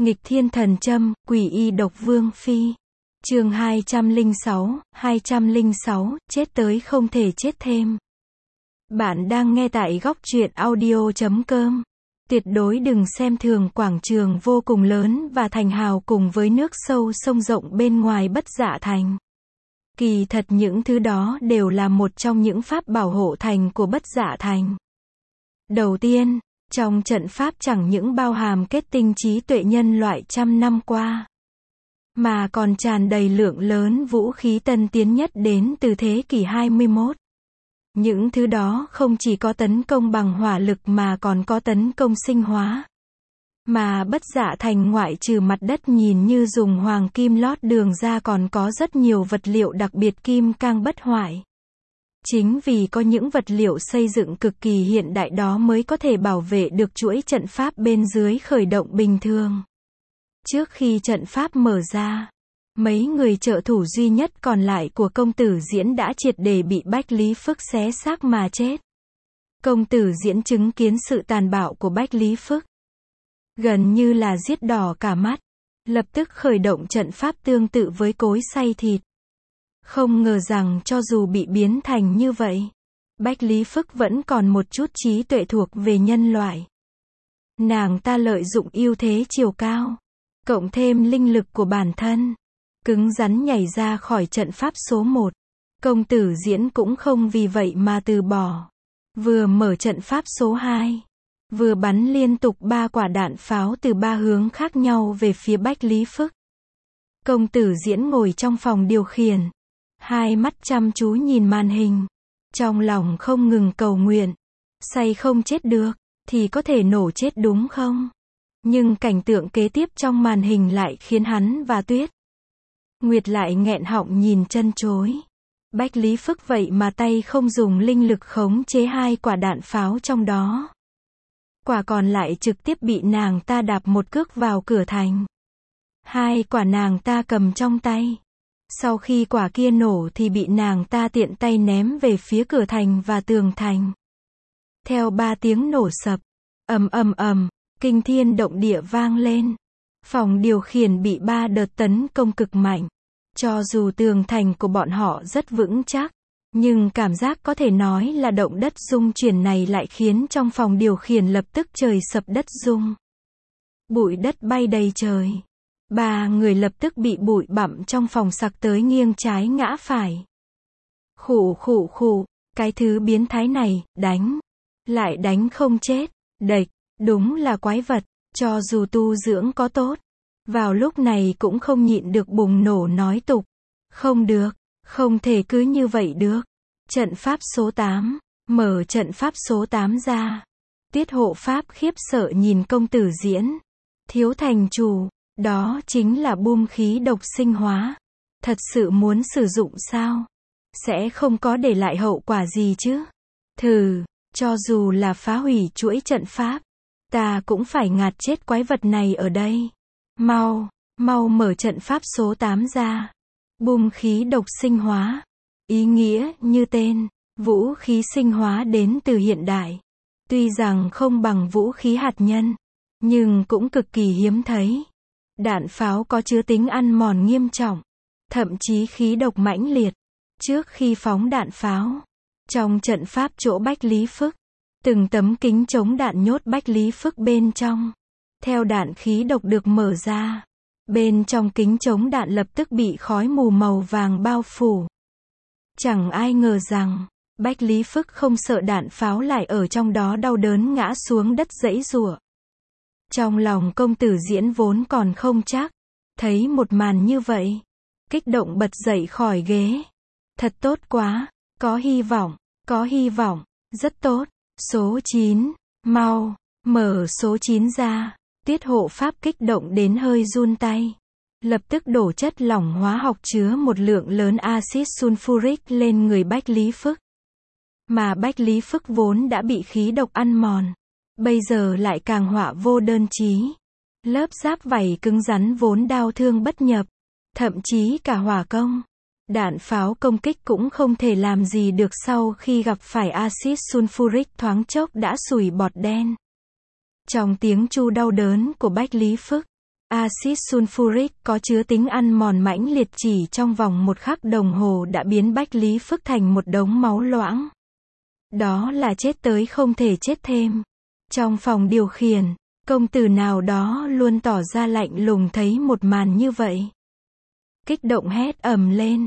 Nghịch thiên thần châm, quỷ y độc vương phi. Chương 206, chết tới không thể chết thêm. Bạn đang nghe tại góc truyện audio.com. Tuyệt đối đừng xem thường quảng trường vô cùng lớn và thành hào cùng với nước sâu sông rộng bên ngoài Bất Dạ Thành. Kỳ thật những thứ đó đều là một trong những pháp bảo hộ thành của Bất Dạ Thành. Đầu tiên, trong trận pháp chẳng những bao hàm kết tinh trí tuệ nhân loại trăm năm qua, mà còn tràn đầy lượng lớn vũ khí tân tiến nhất đến từ thế kỷ 21. Những thứ đó không chỉ có tấn công bằng hỏa lực mà còn có tấn công sinh hóa. Mà Bất Dạ Thành ngoại trừ mặt đất nhìn như dùng hoàng kim lót đường ra còn có rất nhiều vật liệu đặc biệt kim cang bất hoại. Chính vì có những vật liệu xây dựng cực kỳ hiện đại đó mới có thể bảo vệ được chuỗi trận pháp bên dưới khởi động bình thường. Trước khi trận pháp mở ra, mấy người trợ thủ duy nhất còn lại của công tử Diễn đã triệt để bị Bách Lý Phức xé xác mà chết. Công tử Diễn chứng kiến sự tàn bạo của Bách Lý Phức, gần như là giết đỏ cả mắt, lập tức khởi động trận pháp tương tự với cối xay thịt. Không ngờ rằng cho dù bị biến thành như vậy, Bách Lý Phức vẫn còn một chút trí tuệ thuộc về nhân loại. Nàng ta lợi dụng ưu thế chiều cao, cộng thêm linh lực của bản thân, cứng rắn nhảy ra khỏi trận pháp số 1. Công tử Diễn cũng không vì vậy mà từ bỏ. Vừa mở trận pháp số 2, vừa bắn liên tục 3 quả đạn pháo từ 3 hướng khác nhau về phía Bách Lý Phức. Công tử Diễn ngồi trong phòng điều khiển, hai mắt chăm chú nhìn màn hình, trong lòng không ngừng cầu nguyện. Say không chết được, thì có thể nổ chết đúng không? Nhưng cảnh tượng kế tiếp trong màn hình lại khiến hắn và Tuyết Nguyệt lại nghẹn họng nhìn chân chối. Bách Lý Phức vậy mà tay không dùng linh lực khống chế 2 quả đạn pháo trong đó. Quả còn lại trực tiếp bị nàng ta đạp một cước vào cửa thành. 2 quả nàng ta cầm trong tay. Sau khi quả kia nổ thì bị nàng ta tiện tay ném về phía cửa thành và tường thành. Theo 3 tiếng nổ sập, ầm ầm ầm, kinh thiên động địa vang lên. Phòng điều khiển bị 3 đợt tấn công cực mạnh. Cho dù tường thành của bọn họ rất vững chắc, nhưng cảm giác có thể nói là động đất rung chuyển này lại khiến trong phòng điều khiển lập tức trời sập đất rung. Bụi đất bay đầy trời. 3 người lập tức bị bụi bặm trong phòng sặc tới nghiêng trái ngã phải. Khụ khụ khụ, cái thứ biến thái này, đánh. Lại đánh không chết. Đệch, đúng là quái vật, cho dù tu dưỡng có tốt. Vào lúc này cũng không nhịn được bùng nổ nói tục. Không được, không thể cứ như vậy được. Trận pháp số 8, mở trận pháp số 8 ra. Tiết hộ pháp khiếp sợ nhìn công tử Diễn. Thiếu thành chủ, đó chính là bom khí độc sinh hóa. Thật sự muốn sử dụng sao? Sẽ không có để lại hậu quả gì chứ? Thử, cho dù là phá hủy chuỗi trận pháp, ta cũng phải ngạt chết quái vật này ở đây. Mau, mau mở trận pháp số 8 ra. Bom khí độc sinh hóa. Ý nghĩa như tên, vũ khí sinh hóa đến từ hiện đại. Tuy rằng không bằng vũ khí hạt nhân, nhưng cũng cực kỳ hiếm thấy. Đạn pháo có chứa tính ăn mòn nghiêm trọng, thậm chí khí độc mãnh liệt. Trước khi phóng đạn pháo, trong trận pháp chỗ Bách Lý Phức, từng tấm kính chống đạn nhốt Bách Lý Phức bên trong. Theo đạn khí độc được mở ra, bên trong kính chống đạn lập tức bị khói mù màu vàng bao phủ. Chẳng ai ngờ rằng, Bách Lý Phức không sợ đạn pháo lại ở trong đó đau đớn ngã xuống đất giãy giụa. Trong lòng công tử Diễn vốn còn không chắc, thấy một màn như vậy, kích động bật dậy khỏi ghế. Thật tốt quá, có hy vọng, rất tốt. Số 9, mau, mở số 9 ra. Tiết hộ pháp kích động đến hơi run tay. Lập tức đổ chất lỏng hóa học chứa một lượng lớn axit sulfuric lên người Bách Lý Phức. Mà Bách Lý Phức vốn đã bị khí độc ăn mòn, bây giờ lại càng họa vô đơn chí. Lớp giáp vảy cứng rắn vốn đau thương bất nhập, thậm chí cả hỏa công, đạn pháo công kích cũng không thể làm gì được sau khi gặp phải axit sulfuric thoáng chốc đã sủi bọt đen. Trong tiếng chu đau đớn của Bách Lý Phức, Axit sulfuric có chứa tính ăn mòn mãnh liệt, chỉ trong vòng 1 khắc đồng hồ đã biến Bách Lý Phước thành một đống máu loãng. Đó là chết tới không thể chết thêm. Trong phòng điều khiển, công tử nào đó luôn tỏ ra lạnh lùng thấy một màn như vậy. Kích động hét ầm lên.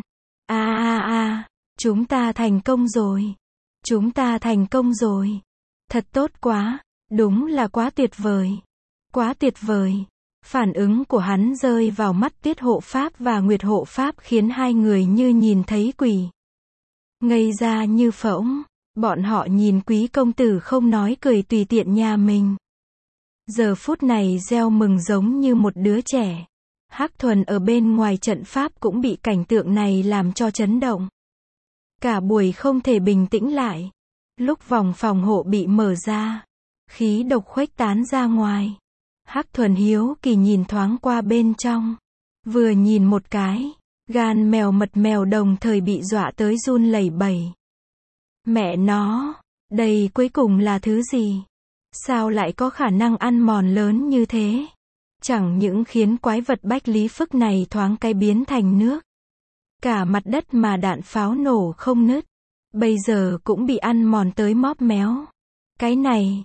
Chúng ta thành công rồi. Chúng ta thành công rồi. Thật tốt quá. Đúng là quá tuyệt vời. Quá tuyệt vời. Phản ứng của hắn rơi vào mắt Tiết Hộ Pháp và Nguyệt Hộ Pháp khiến hai người như nhìn thấy quỷ. Ngây ra như phỗng. Bọn họ nhìn quý công tử không nói cười tùy tiện nhà mình. Giờ phút này reo mừng giống như một đứa trẻ. Hắc Thuần ở bên ngoài trận pháp cũng bị cảnh tượng này làm cho chấn động. Cả buổi không thể bình tĩnh lại. Lúc vòng phòng hộ bị mở ra, khí độc khuếch tán ra ngoài. Hắc Thuần hiếu kỳ nhìn thoáng qua bên trong. Vừa nhìn một cái, gan mèo mật mèo đồng thời bị dọa tới run lẩy bẩy. Mẹ nó, đây cuối cùng là thứ gì? Sao lại có khả năng ăn mòn lớn như thế? Chẳng những khiến quái vật Bách Lý Phước này thoáng cái biến thành nước. Cả mặt đất mà đạn pháo nổ không nứt. Bây giờ cũng bị ăn mòn tới móp méo. Cái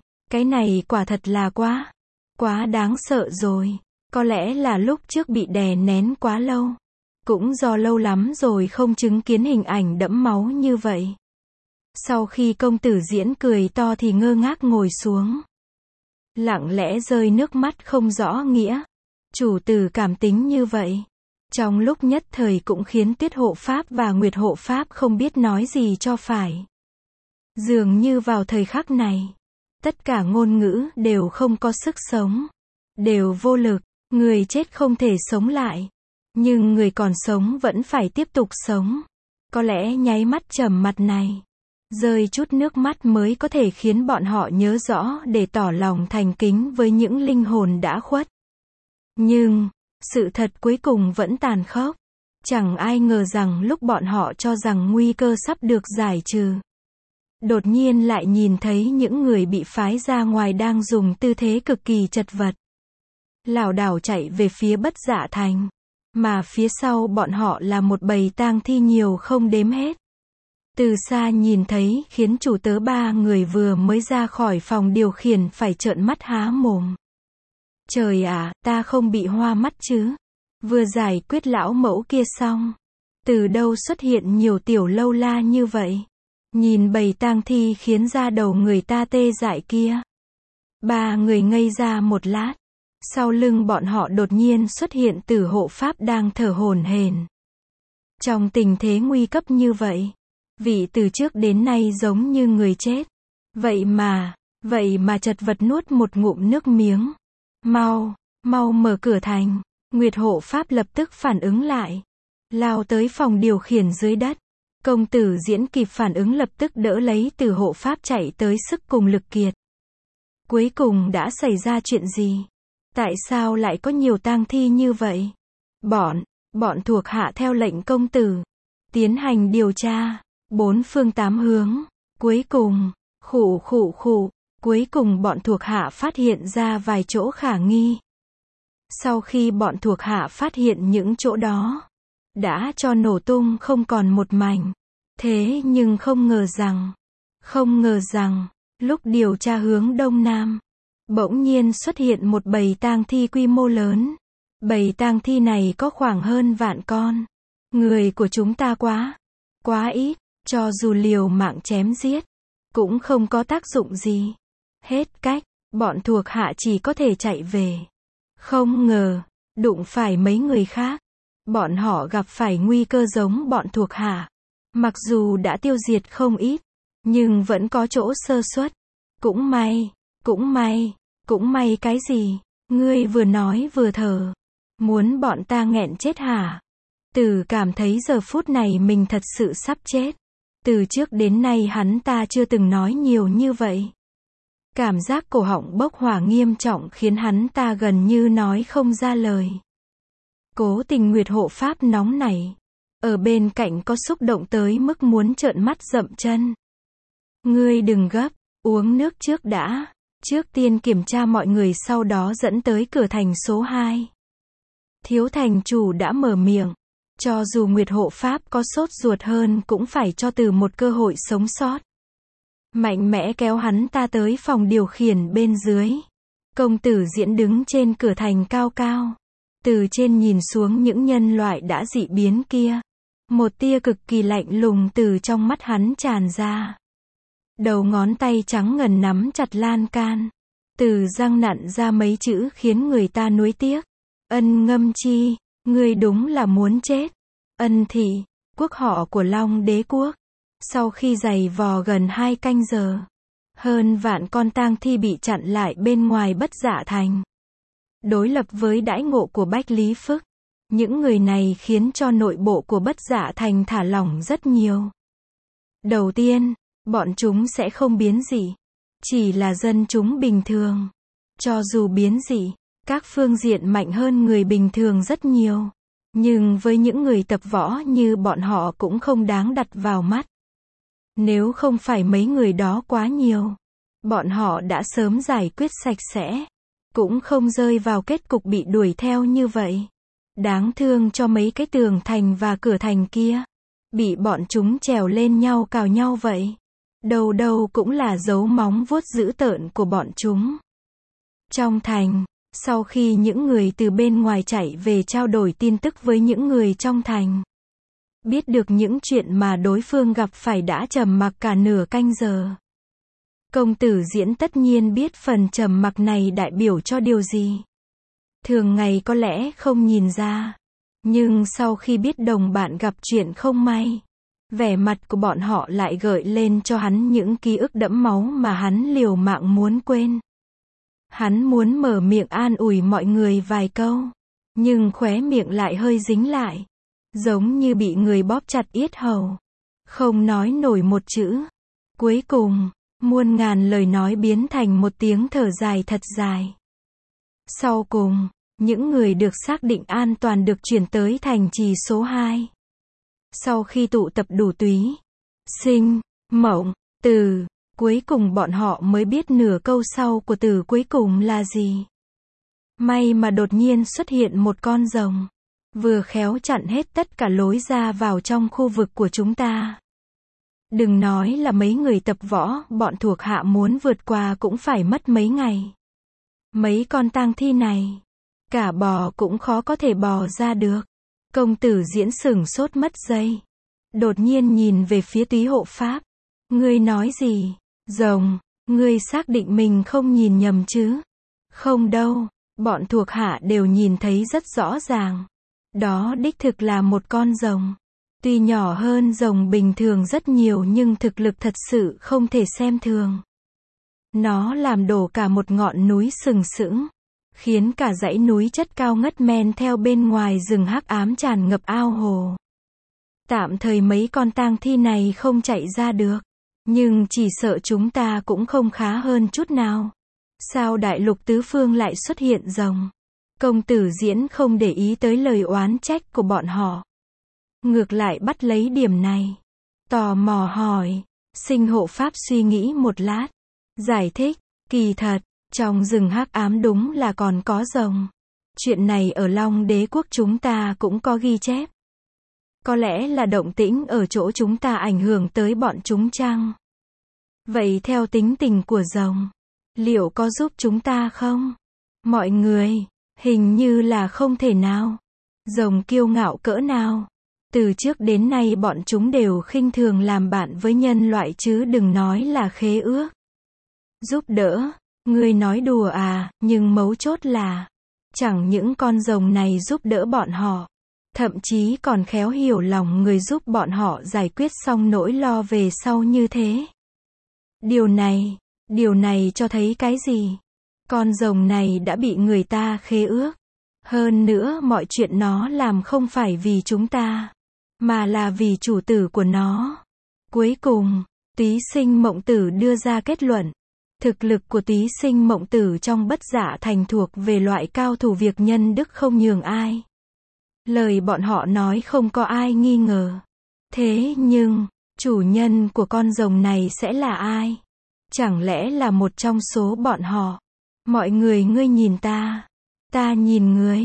này quả thật là quá đáng sợ rồi. Có lẽ là lúc trước bị đè nén quá lâu. Cũng do lâu lắm rồi không chứng kiến hình ảnh đẫm máu như vậy. Sau khi công tử diễn cười to thì ngơ ngác ngồi xuống. Lặng lẽ rơi nước mắt không rõ nghĩa. Chủ tử cảm tính như vậy. Trong lúc nhất thời cũng khiến Tiết Hộ Pháp và Nguyệt Hộ Pháp không biết nói gì cho phải. Dường như vào thời khắc này, tất cả ngôn ngữ đều không có sức sống. Đều vô lực, người chết không thể sống lại. Nhưng người còn sống vẫn phải tiếp tục sống. Có lẽ nháy mắt trầm mặt này, rơi chút nước mắt mới có thể khiến bọn họ nhớ rõ để tỏ lòng thành kính với những linh hồn đã khuất. Nhưng, sự thật cuối cùng vẫn tàn khốc. Chẳng ai ngờ rằng lúc bọn họ cho rằng nguy cơ sắp được giải trừ, đột nhiên lại nhìn thấy những người bị phái ra ngoài đang dùng tư thế cực kỳ chật vật, lảo đảo chạy về phía Bất Dạ Thành. Mà phía sau bọn họ là một bầy tang thi nhiều không đếm hết. Từ xa nhìn thấy khiến chủ tớ 3 người vừa mới ra khỏi phòng điều khiển phải trợn mắt há mồm. Trời ạ, ta không bị hoa mắt chứ? Vừa giải quyết lão mẫu kia xong, từ đâu xuất hiện nhiều tiểu lâu la như vậy? Nhìn bầy tang thi khiến da đầu người ta tê dại kia. 3 người ngây ra một lát. Sau lưng bọn họ đột nhiên xuất hiện Tử Hộ Pháp đang thở hổn hển. Trong tình thế nguy cấp như vậy, vị từ trước đến nay giống như người chết. Vậy mà chật vật nuốt một ngụm nước miếng. Mau mở cửa thành. Nguyệt Hộ Pháp lập tức phản ứng lại, lao tới phòng điều khiển dưới đất. Công tử Diễn kịp phản ứng lập tức đỡ lấy Tử Hộ Pháp chạy tới sức cùng lực kiệt. Cuối cùng đã xảy ra chuyện gì? Tại sao lại có nhiều tang thi như vậy? Bọn thuộc hạ theo lệnh công tử tiến hành điều tra, 4 phương 8 hướng. Cuối cùng, cuối cùng bọn thuộc hạ phát hiện ra vài chỗ khả nghi. Sau khi bọn thuộc hạ phát hiện những chỗ đó, đã cho nổ tung không còn một mảnh. Thế nhưng không ngờ rằng, lúc điều tra hướng đông nam, bỗng nhiên xuất hiện một bầy tang thi quy mô lớn. Bầy tang thi này có khoảng hơn vạn con. Người của chúng ta quá ít, cho dù liều mạng chém giết, cũng không có tác dụng gì. Hết cách, bọn thuộc hạ chỉ có thể chạy về. Không ngờ, đụng phải mấy người khác. Bọn họ gặp phải nguy cơ giống bọn thuộc hạ. Mặc dù đã tiêu diệt không ít, nhưng vẫn có chỗ sơ suất. Cũng may cái gì? Ngươi vừa nói vừa thở. Muốn bọn ta nghẹn chết hả? Từ cảm thấy giờ phút này mình thật sự sắp chết. Từ trước đến nay hắn ta chưa từng nói nhiều như vậy. Cảm giác cổ họng bốc hỏa nghiêm trọng khiến hắn ta gần như nói không ra lời. Cố Tình Nguyệt Hộ Pháp nóng nảy. Ở bên cạnh có xúc động tới mức muốn trợn mắt rậm chân. Ngươi đừng gấp, uống nước trước đã. Trước tiên kiểm tra mọi người sau đó dẫn tới cửa thành số 2. Thiếu thành chủ đã mở miệng. Cho dù Nguyệt hộ pháp có sốt ruột hơn cũng phải cho Từ một cơ hội sống sót. Mạnh mẽ kéo hắn ta tới phòng điều khiển bên dưới. Công tử Diễn đứng trên cửa thành cao cao. Từ trên nhìn xuống những nhân loại đã dị biến kia. Một tia cực kỳ lạnh lùng từ trong mắt hắn tràn ra. Đầu ngón tay trắng ngần nắm chặt lan can. Từ răng nặn ra mấy chữ khiến người ta nuối tiếc. Ân Ngâm Chi, ngươi đúng là muốn chết. Ân Thị, quốc họ của Long Đế quốc. Sau khi giày vò gần 2 canh giờ, hơn vạn con tang thi bị chặn lại bên ngoài Bất Dạ Thành. Đối lập với đãi ngộ của Bách Lý Phức, những người này khiến cho nội bộ của Bất Dạ Thành thả lỏng rất nhiều. Đầu tiên, bọn chúng sẽ không biến dị, chỉ là dân chúng bình thường. Cho dù biến dị, các phương diện mạnh hơn người bình thường rất nhiều. Nhưng với những người tập võ như bọn họ cũng không đáng đặt vào mắt. Nếu không phải mấy người đó quá nhiều, bọn họ đã sớm giải quyết sạch sẽ. Cũng không rơi vào kết cục bị đuổi theo như vậy. Đáng thương cho mấy cái tường thành và cửa thành kia. Bị bọn chúng trèo lên nhau cào nhau vậy. Đầu đầu cũng là dấu móng vuốt dữ tợn của bọn chúng. Trong thành, sau khi những người từ bên ngoài chạy về trao đổi tin tức với những người trong thành, biết được những chuyện mà đối phương gặp phải đã trầm mặc cả nửa canh giờ. Công tử Diễn tất nhiên biết phần trầm mặc này đại biểu cho điều gì. Thường ngày có lẽ không nhìn ra. Nhưng sau khi biết đồng bạn gặp chuyện không may, vẻ mặt của bọn họ lại gợi lên cho hắn những ký ức đẫm máu mà hắn liều mạng muốn quên. Hắn muốn mở miệng an ủi mọi người vài câu, nhưng khóe miệng lại hơi dính lại, giống như bị người bóp chặt yết hầu, không nói nổi một chữ. Cuối cùng, muôn ngàn lời nói biến thành một tiếng thở dài thật dài. Sau cùng, những người được xác định an toàn được chuyển tới thành trì số 2. Sau khi tụ tập đủ Túy, Sinh, Mộng, Từ, cuối cùng bọn họ mới biết nửa câu sau của Từ cuối cùng là gì. May mà đột nhiên xuất hiện một con rồng, vừa khéo chặn hết tất cả lối ra vào trong khu vực của chúng ta. Đừng nói là mấy người tập võ, bọn thuộc hạ muốn vượt qua cũng phải mất mấy ngày. Mấy con tang thi này, cả bò cũng khó có thể bò ra được. Công tử Diễn sửng sốt mất giây. Đột nhiên nhìn về phía Túy hộ pháp. Ngươi nói gì? Rồng, ngươi xác định mình không nhìn nhầm chứ? Không đâu, bọn thuộc hạ đều nhìn thấy rất rõ ràng. Đó đích thực là một con rồng. Tuy nhỏ hơn rồng bình thường rất nhiều nhưng thực lực thật sự không thể xem thường. Nó làm đổ cả một ngọn núi sừng sững, khiến cả dãy núi chất cao ngất men theo bên ngoài rừng hắc ám tràn ngập ao hồ. Tạm thời mấy con tang thi này không chạy ra được, nhưng chỉ sợ chúng ta cũng không khá hơn chút nào. Sao đại lục tứ phương lại xuất hiện rồng? Công tử Diễn không để ý tới lời oán trách của bọn họ. Ngược lại bắt lấy điểm này. Tò mò hỏi. Sinh hộ pháp suy nghĩ một lát. Giải thích, kỳ thật, trong rừng hắc ám đúng là còn có rồng. Chuyện này ở Long Đế quốc chúng ta cũng có ghi chép. Có lẽ là động tĩnh ở chỗ chúng ta ảnh hưởng tới bọn chúng chăng? Vậy theo tính tình của rồng, liệu có giúp chúng ta không? Mọi người, hình như là không thể nào. Rồng kiêu ngạo cỡ nào? Từ trước đến nay bọn chúng đều khinh thường làm bạn với nhân loại chứ đừng nói là khế ước. Giúp đỡ, ngươi nói đùa à, nhưng mấu chốt là, chẳng những con rồng này giúp đỡ bọn họ, thậm chí còn khéo hiểu lòng người giúp bọn họ giải quyết xong nỗi lo về sau như thế. Điều này cho thấy cái gì? Con rồng này đã bị người ta khế ước. Hơn nữa mọi chuyện nó làm không phải vì chúng ta, mà là vì chủ tử của nó. Cuối cùng, Túy Sinh Mộng Tử đưa ra kết luận. Thực lực của Túy Sinh Mộng Tử trong Bất Dạ Thành thuộc về loại cao thủ việc nhân đức không nhường ai. Lời bọn họ nói không có ai nghi ngờ. Thế nhưng, chủ nhân của con rồng này sẽ là ai? Chẳng lẽ là một trong số bọn họ? Mọi người ngươi nhìn ta nhìn người.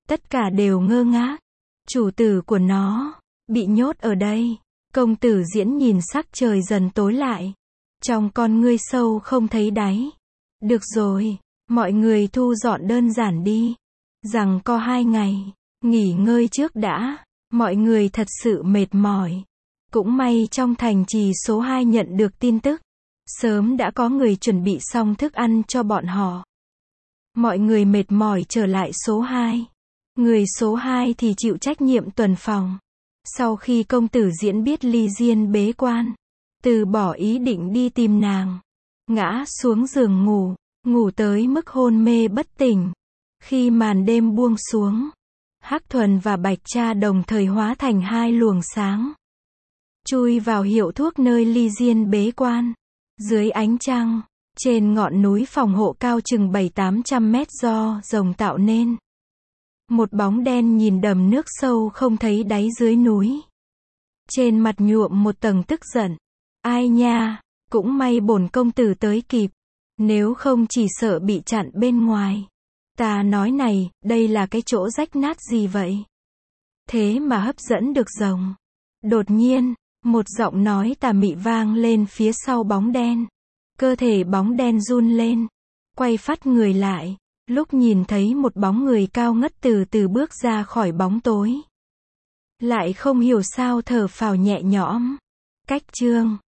Tất cả đều ngơ ngác. Chủ tử của nó bị nhốt ở đây. Công tử Diễn nhìn sắc trời dần tối lại. Trong con ngươi sâu không thấy đáy. Được rồi, mọi người thu dọn đơn giản đi. Rằng có 2 ngày, nghỉ ngơi trước đã. Mọi người thật sự mệt mỏi. Cũng may trong thành trì số 2 nhận được tin tức. Sớm đã có người chuẩn bị xong thức ăn cho bọn họ. Mọi người mệt mỏi trở lại số 2. Người số 2 thì chịu trách nhiệm tuần phòng. Sau khi công tử Diễn biết Ly Diên bế quan, từ bỏ ý định đi tìm nàng, ngã xuống giường ngủ, ngủ tới mức hôn mê bất tỉnh. Khi màn đêm buông xuống, Hắc Thuần và Bạch Tra đồng thời hóa thành 2 luồng sáng, chui vào hiệu thuốc nơi Ly Diên bế quan. Dưới ánh trăng, trên ngọn núi phòng hộ cao chừng 700-800 mét do rồng tạo nên. Một bóng đen nhìn đầm nước sâu không thấy đáy dưới núi. Trên mặt nhuộm một tầng tức giận. Ai nha, cũng may bổn công tử tới kịp. Nếu không chỉ sợ bị chặn bên ngoài. Ta nói này, đây là cái chỗ rách nát gì vậy? Thế mà hấp dẫn được rồng. Đột nhiên, một giọng nói tà mị vang lên phía sau bóng đen. Cơ thể bóng đen run lên. Quay phát người lại. Lúc nhìn thấy một bóng người cao ngất từ từ bước ra khỏi bóng tối. Lại không hiểu sao thở phào nhẹ nhõm. Cách chương